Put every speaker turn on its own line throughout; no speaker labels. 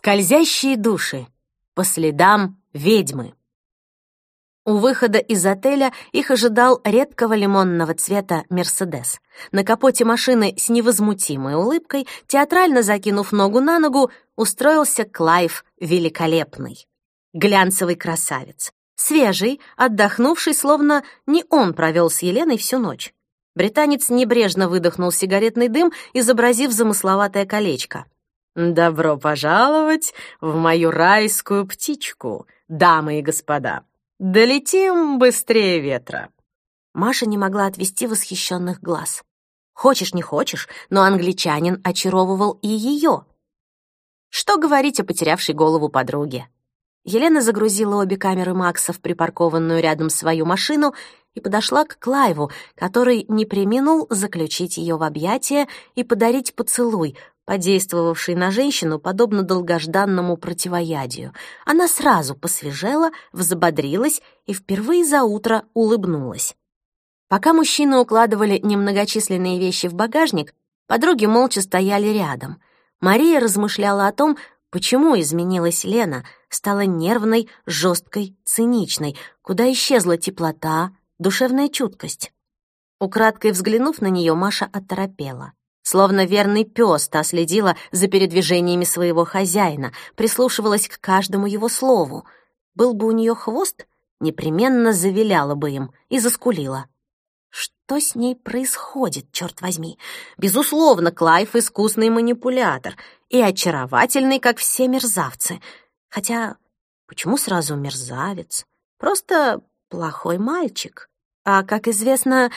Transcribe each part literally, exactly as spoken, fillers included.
Скользящие души. По следам ведьмы. У выхода из отеля их ожидал редкого лимонного цвета «Мерседес». На капоте машины с невозмутимой улыбкой, театрально закинув ногу на ногу, устроился Клайв Великолепный. Глянцевый красавец. Свежий, отдохнувший, словно не он провел с Еленой всю ночь. Британец небрежно выдохнул сигаретный дым, изобразив замысловатое колечко. «Добро пожаловать в мою райскую птичку, дамы и господа! Долетим быстрее ветра!» Маша не могла отвести восхищенных глаз. Хочешь не хочешь, но англичанин очаровывал и ее. Что говорить о потерявшей голову подруге? Елена загрузила обе камеры Макса в припаркованную рядом свою машину и подошла к Клайву, который не преминул заключить ее в объятия и подарить поцелуй, подействовавший на женщину подобно долгожданному противоядию. Она сразу посвежела, взбодрилась и впервые за утро улыбнулась. Пока мужчины укладывали немногочисленные вещи в багажник, подруги молча стояли рядом. Мария размышляла о том, почему изменилась Лена, стала нервной, жесткой, циничной, куда исчезла теплота, душевная чуткость. Украдкой взглянув на нее, Маша оторопела. Словно верный пес, та следила за передвижениями своего хозяина, прислушивалась к каждому его слову. Был бы у нее хвост, непременно завиляла бы им и заскулила. Что с ней происходит, черт возьми? Безусловно, Клайв — искусный манипулятор и очаровательный, как все мерзавцы. Хотя, почему сразу мерзавец? Просто плохой мальчик. А, как известно...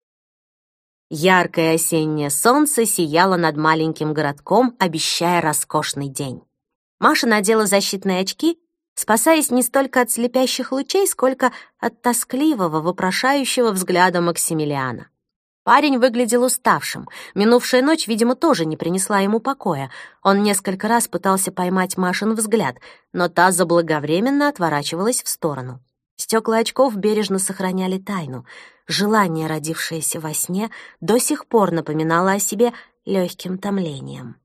Яркое осеннее солнце сияло над маленьким городком, обещая роскошный день. Маша надела защитные очки, спасаясь не столько от слепящих лучей, сколько от тоскливого, вопрошающего взгляда Максимилиана. Парень выглядел уставшим. Минувшая ночь, видимо, тоже не принесла ему покоя. Он несколько раз пытался поймать Машин взгляд, но та заблаговременно отворачивалась в сторону. Стекла очков бережно сохраняли тайну. Желание, родившееся во сне, до сих пор напоминало о себе легким томлением.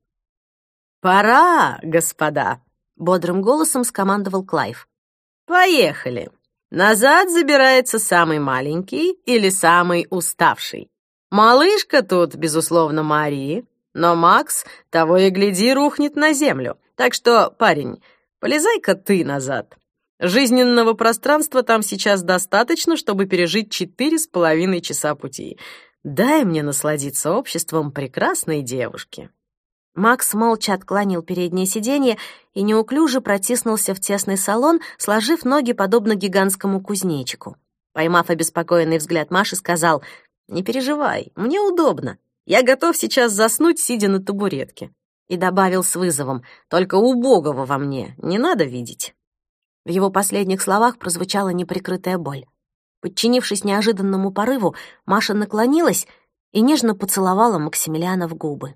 «Пора, господа!» — бодрым голосом скомандовал Клайв. «Поехали! Назад забирается самый маленький или самый уставший. Малышка тут, безусловно, Мари, но Макс, того и гляди, рухнет на землю. Так что, парень, полезай-ка ты назад. Жизненного пространства там сейчас достаточно, чтобы пережить четыре с половиной часа пути. Дай мне насладиться обществом прекрасной девушки». Макс молча отклонил переднее сиденье и неуклюже протиснулся в тесный салон, сложив ноги подобно гигантскому кузнечику. Поймав обеспокоенный взгляд Маши, сказал: «Не переживай, мне удобно. Я готов сейчас заснуть, сидя на табуретке». И добавил с вызовом: «Только убогого во мне не надо видеть». В его последних словах прозвучала неприкрытая боль. Подчинившись неожиданному порыву, Маша наклонилась и нежно поцеловала Максимилиана в губы.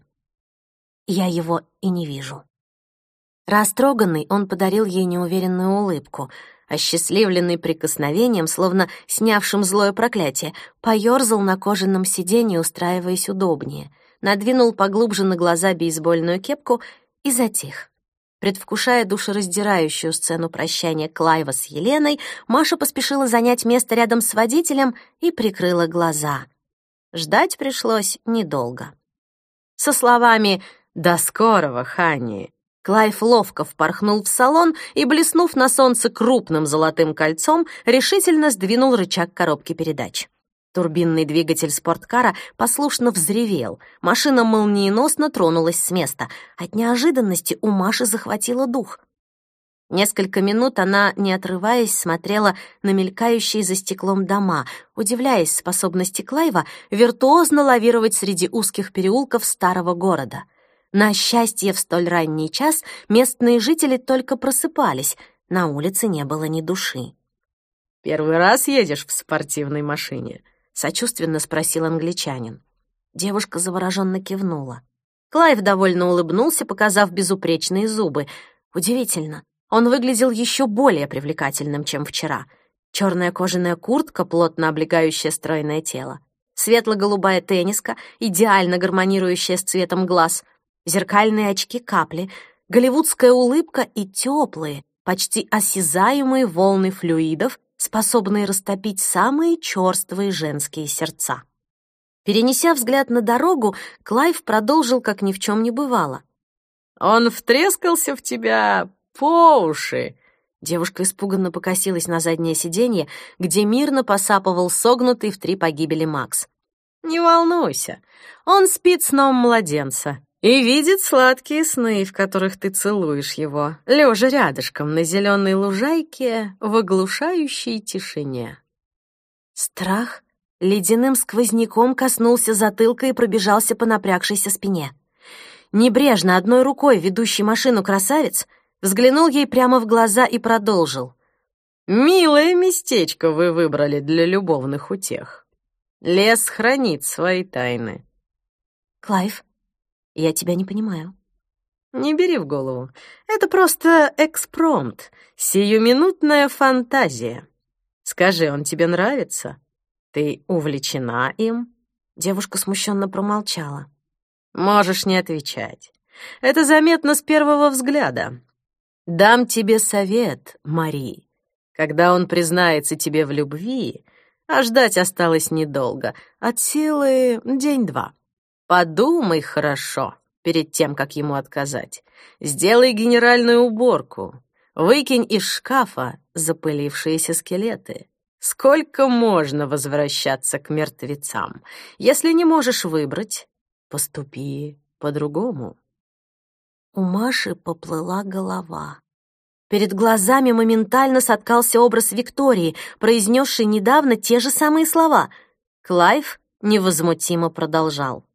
«Я его и не вижу». Растроганный, он подарил ей неуверенную улыбку, осчастливленный прикосновением, словно снявшим злое проклятие, поёрзал на кожаном сиденье, устраиваясь удобнее, надвинул поглубже на глаза бейсбольную кепку и затих. Предвкушая душераздирающую сцену прощания Клайва с Еленой, Маша поспешила занять место рядом с водителем и прикрыла глаза. Ждать пришлось недолго. Со словами «До скорого, Ханни!» Клайв ловко впорхнул в салон и, блеснув на солнце крупным золотым кольцом, решительно сдвинул рычаг коробки передач. Турбинный двигатель спорткара послушно взревел. Машина молниеносно тронулась с места. От неожиданности у Маши захватило дух. Несколько минут она, не отрываясь, смотрела на мелькающие за стеклом дома, удивляясь способности Клайва виртуозно лавировать среди узких переулков старого города. На счастье, в столь ранний час местные жители только просыпались, на улице не было ни души. «Первый раз едешь в спортивной машине?» — сочувственно спросил англичанин. Девушка завороженно кивнула. Клайв довольно улыбнулся, показав безупречные зубы. Удивительно, он выглядел еще более привлекательным, чем вчера. Черная кожаная куртка, плотно облегающая стройное тело. Светло-голубая тенниска, идеально гармонирующая с цветом глаз. Зеркальные очки-капли. голливудская улыбка и теплые, почти осязаемые волны флюидов, способные растопить самые черствые женские сердца. Перенеся взгляд на дорогу, Клайв продолжил, как ни в чем не бывало. «Он втрескался в тебя по уши!» Девушка испуганно покосилась на заднее сиденье, где мирно посапывал согнутый в три погибели Макс. «Не волнуйся, он спит сном младенца и видит сладкие сны, в которых ты целуешь его, лежа рядышком на зеленой лужайке в оглушающей тишине». Страх ледяным сквозняком коснулся затылка и пробежался по напрягшейся спине. Небрежно одной рукой ведущий машину красавец взглянул ей прямо в глаза и продолжил. «Милое местечко вы выбрали для любовных утех. Лес хранит свои тайны». «Клайв, я тебя не понимаю». «Не бери в голову. Это просто экспромт, сиюминутная фантазия. Скажи, он тебе нравится? Ты увлечена им?» Девушка смущенно промолчала. «Можешь не отвечать. Это заметно с первого взгляда. Дам тебе совет, Мари. Когда он признается тебе в любви, а ждать осталось недолго, от силы день-два. Подумай хорошо перед тем, как ему отказать. Сделай генеральную уборку. Выкинь из шкафа запылившиеся скелеты. Сколько можно возвращаться к мертвецам? Если не можешь выбрать, поступи по-другому». У Маши поплыла голова. Перед глазами моментально соткался образ Виктории, произнесшей недавно те же самые слова. Клайв невозмутимо продолжал.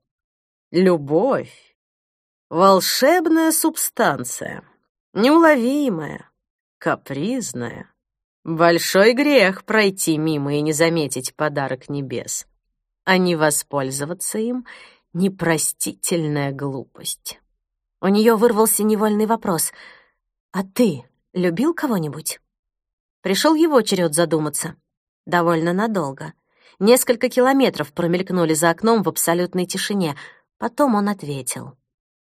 «Любовь — волшебная субстанция, неуловимая, капризная. Большой грех пройти мимо и не заметить подарок небес, а не воспользоваться им — непростительная глупость». У нее вырвался невольный вопрос. «А ты любил кого-нибудь?» Пришел его черед задуматься. Довольно надолго. Несколько километров промелькнули за окном в абсолютной тишине. Потом он ответил.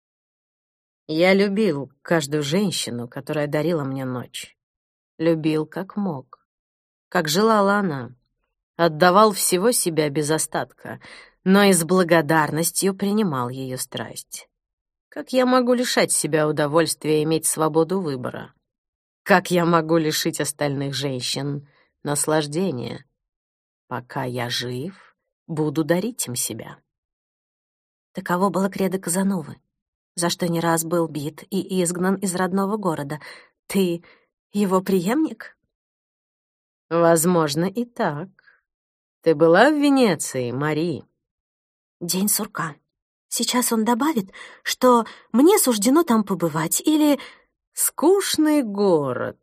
«Я любил каждую женщину, которая дарила мне ночь. Любил как мог, как желала она. Отдавал всего себя без остатка, но и с благодарностью принимал ее страсть. Как я могу лишать себя удовольствия иметь свободу выбора? Как я могу лишить остальных женщин наслаждения? Пока я жив, буду дарить им себя». Таково было кредо Казановы, за что не раз был бит и изгнан из родного города. Ты его преемник? Возможно, и так. Ты была в Венеции, Мари? День сурка. Сейчас он добавит, что мне суждено там побывать, или... Скучный город.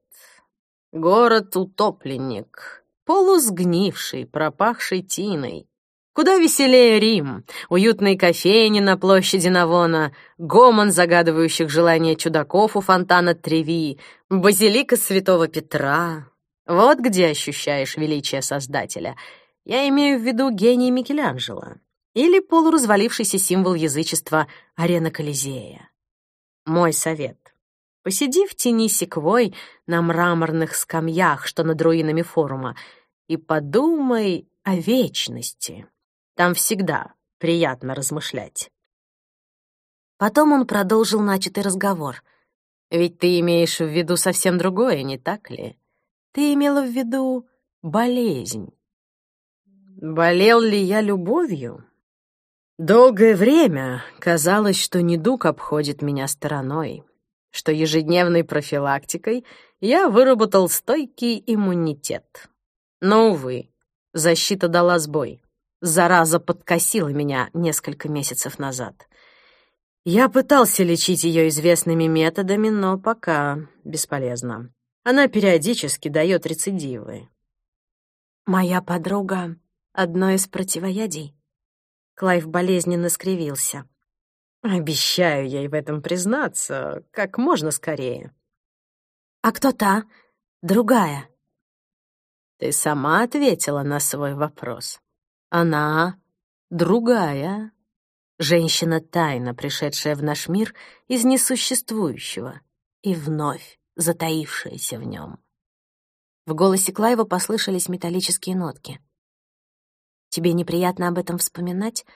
Город-утопленник, полусгнивший, пропахший тиной. Куда веселее Рим, уютные кофейни на площади Навона, гомон загадывающих желания чудаков у фонтана Треви, базилика Святого Петра. Вот где ощущаешь величие Создателя. Я имею в виду гений Микеланджело. Или полуразвалившийся символ язычества арена Колизея. Мой совет. Посиди в тени секвой на мраморных скамьях, что над руинами форума, и подумай о вечности. Там всегда приятно размышлять. Потом он продолжил начатый разговор. Ведь ты имеешь в виду совсем другое, не так ли? Ты имела в виду болезнь. Болел ли я любовью? Долгое время казалось, что недуг обходит меня стороной, что ежедневной профилактикой я выработал стойкий иммунитет. Но, увы, защита дала сбой. Зараза подкосила меня несколько месяцев назад. Я пытался лечить ее известными методами, но пока бесполезно. Она периодически дает рецидивы. Моя подруга — одно из противоядий. Клайв болезненно скривился. Обещаю ей в этом признаться как можно скорее. А кто та, другая? Ты сама ответила на свой вопрос. Она другая. Женщина-тайна, пришедшая в наш мир из несуществующего и вновь затаившаяся в нем. В голосе Клайва послышались металлические нотки. «Тебе неприятно об этом вспоминать?»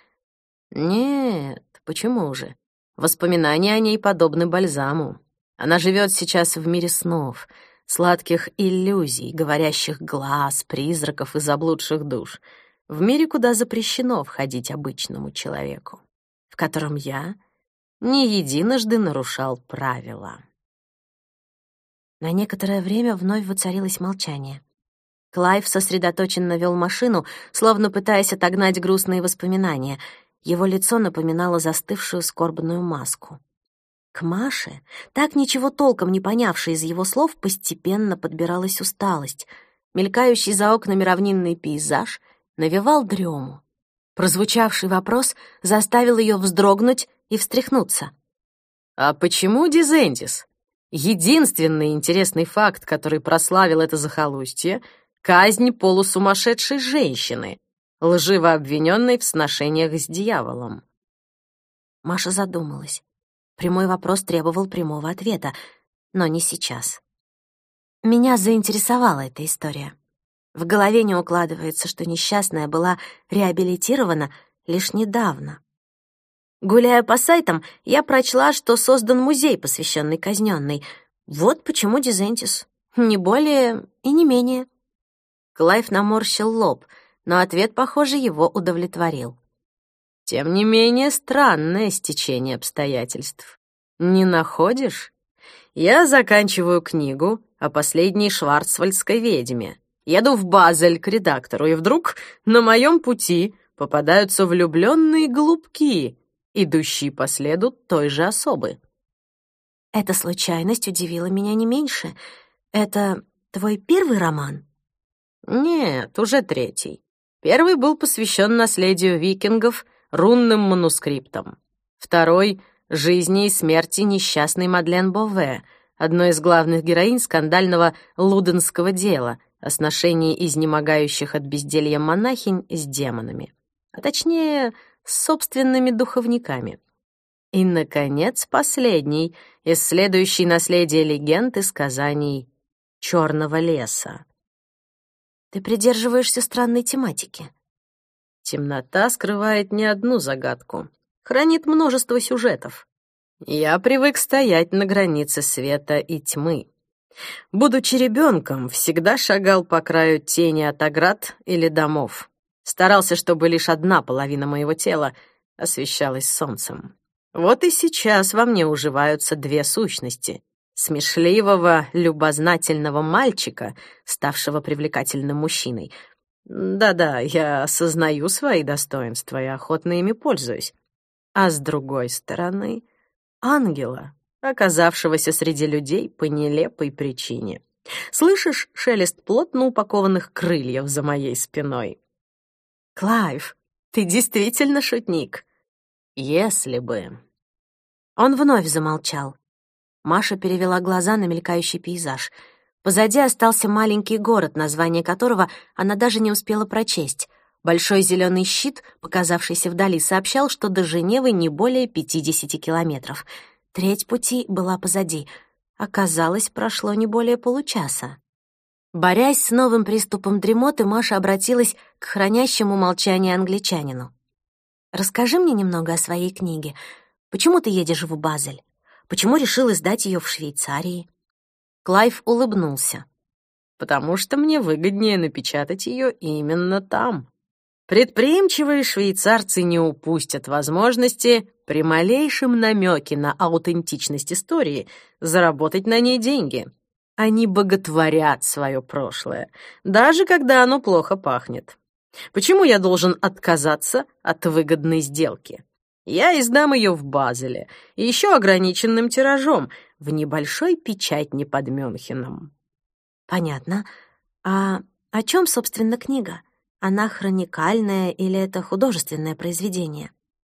«Нет, почему же? Воспоминания о ней подобны бальзаму. Она живет сейчас в мире снов, сладких иллюзий, говорящих глаз, призраков и заблудших душ, в мире, куда запрещено входить обычному человеку, в котором я не единожды нарушал правила». На некоторое время вновь воцарилось молчание. Клайв сосредоточенно вел машину, словно пытаясь отогнать грустные воспоминания. Его лицо напоминало застывшую скорбную маску. К Маше, так ничего толком не понявшей из его слов, постепенно подбиралась усталость. Мелькающий за окнами равнинный пейзаж навевал дрему. Прозвучавший вопрос заставил ее вздрогнуть и встряхнуться. «А почему Дизентис? Единственный интересный факт, который прославил это захолустье — казнь полусумасшедшей женщины, лживо обвиненной в сношениях с дьяволом». Маша задумалась. Прямой вопрос требовал прямого ответа, но не сейчас. Меня заинтересовала эта история. В голове не укладывается, что несчастная была реабилитирована лишь недавно. Гуляя по сайтам, я прочла, что создан музей, посвященный казненной. Вот почему Дизентис. Не более и не менее. Клайв наморщил лоб, но ответ, похоже, его удовлетворил. Тем не менее, странное стечение обстоятельств. Не находишь? Я заканчиваю книгу о последней шварцвальдской ведьме. Еду в Базель к редактору, и вдруг на моем пути попадаются влюбленные голубки, идущие по следу той же особы. Эта случайность удивила меня не меньше. Это твой первый роман? Нет, уже третий. Первый был посвящен наследию викингов, рунным манускриптам. Второй — жизни и смерти несчастной Мадлен Бове, одной из главных героинь скандального луденского дела о сношении изнемогающих от безделья монахинь с демонами, а точнее, с собственными духовниками. И, наконец, последний, исследующий наследие легенд и сказаний Черного леса. Ты придерживаешься странной тематики. Темнота скрывает не одну загадку, хранит множество сюжетов. Я привык стоять на границе света и тьмы. Будучи ребенком, всегда шагал по краю тени от оград или домов. Старался, чтобы лишь одна половина моего тела освещалась солнцем. Вот и сейчас во мне уживаются две сущности — смешливого, любознательного мальчика, ставшего привлекательным мужчиной. Да-да, я осознаю свои достоинства и охотно ими пользуюсь. А с другой стороны — ангела, оказавшегося среди людей по нелепой причине. Слышишь шелест плотно упакованных крыльев за моей спиной? Клайв, ты действительно шутник. Если бы... Он вновь замолчал. Маша перевела глаза на мелькающий пейзаж. Позади остался маленький город, название которого она даже не успела прочесть. Большой зеленый щит, показавшийся вдали, сообщал, что до Женевы не более пятидесяти километров. Треть пути была позади. Оказалось, прошло не более получаса. Борясь с новым приступом дремоты, Маша обратилась к хранящему молчание англичанину. «Расскажи мне немного о своей книге. Почему ты едешь в Базель? Почему решил издать ее в Швейцарии?» Клайв улыбнулся. «Потому что мне выгоднее напечатать ее именно там. Предприимчивые швейцарцы не упустят возможности при малейшем намеке на аутентичность истории заработать на ней деньги. Они боготворят свое прошлое, даже когда оно плохо пахнет. Почему я должен отказаться от выгодной сделки? Я издам ее в Базеле, и еще ограниченным тиражом, в небольшой печатне под Мюнхеном». «Понятно. А о чем, собственно, книга? Она хроникальная или это художественное произведение?»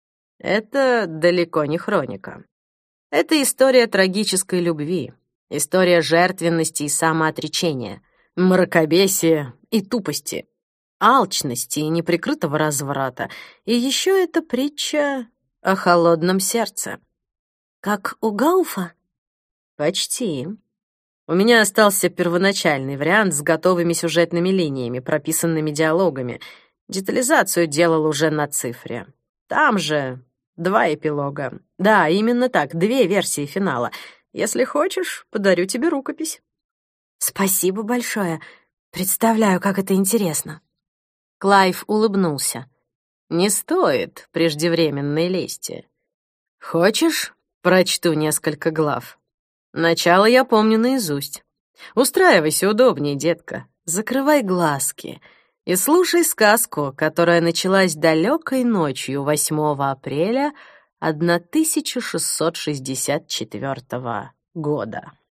«Это далеко не хроника. Это история трагической любви, история жертвенности и самоотречения, мракобесия и тупости, алчности и неприкрытого разврата. И еще это притча о холодном сердце». «Как у Гауфа?» «Почти. У меня остался первоначальный вариант с готовыми сюжетными линиями, прописанными диалогами. Детализацию делал уже на цифре. Там же два эпилога. Да, именно так, две версии финала. Если хочешь, подарю тебе рукопись».
«Спасибо большое. Представляю, как это интересно».
Клайв улыбнулся. «Не стоит преждевременной лести. Хочешь, прочту несколько глав? Начало я помню наизусть. Устраивайся удобнее, детка. Закрывай глазки и слушай сказку, которая началась далекой ночью восьмого апреля тысяча шестьсот шестьдесят четвёртого года».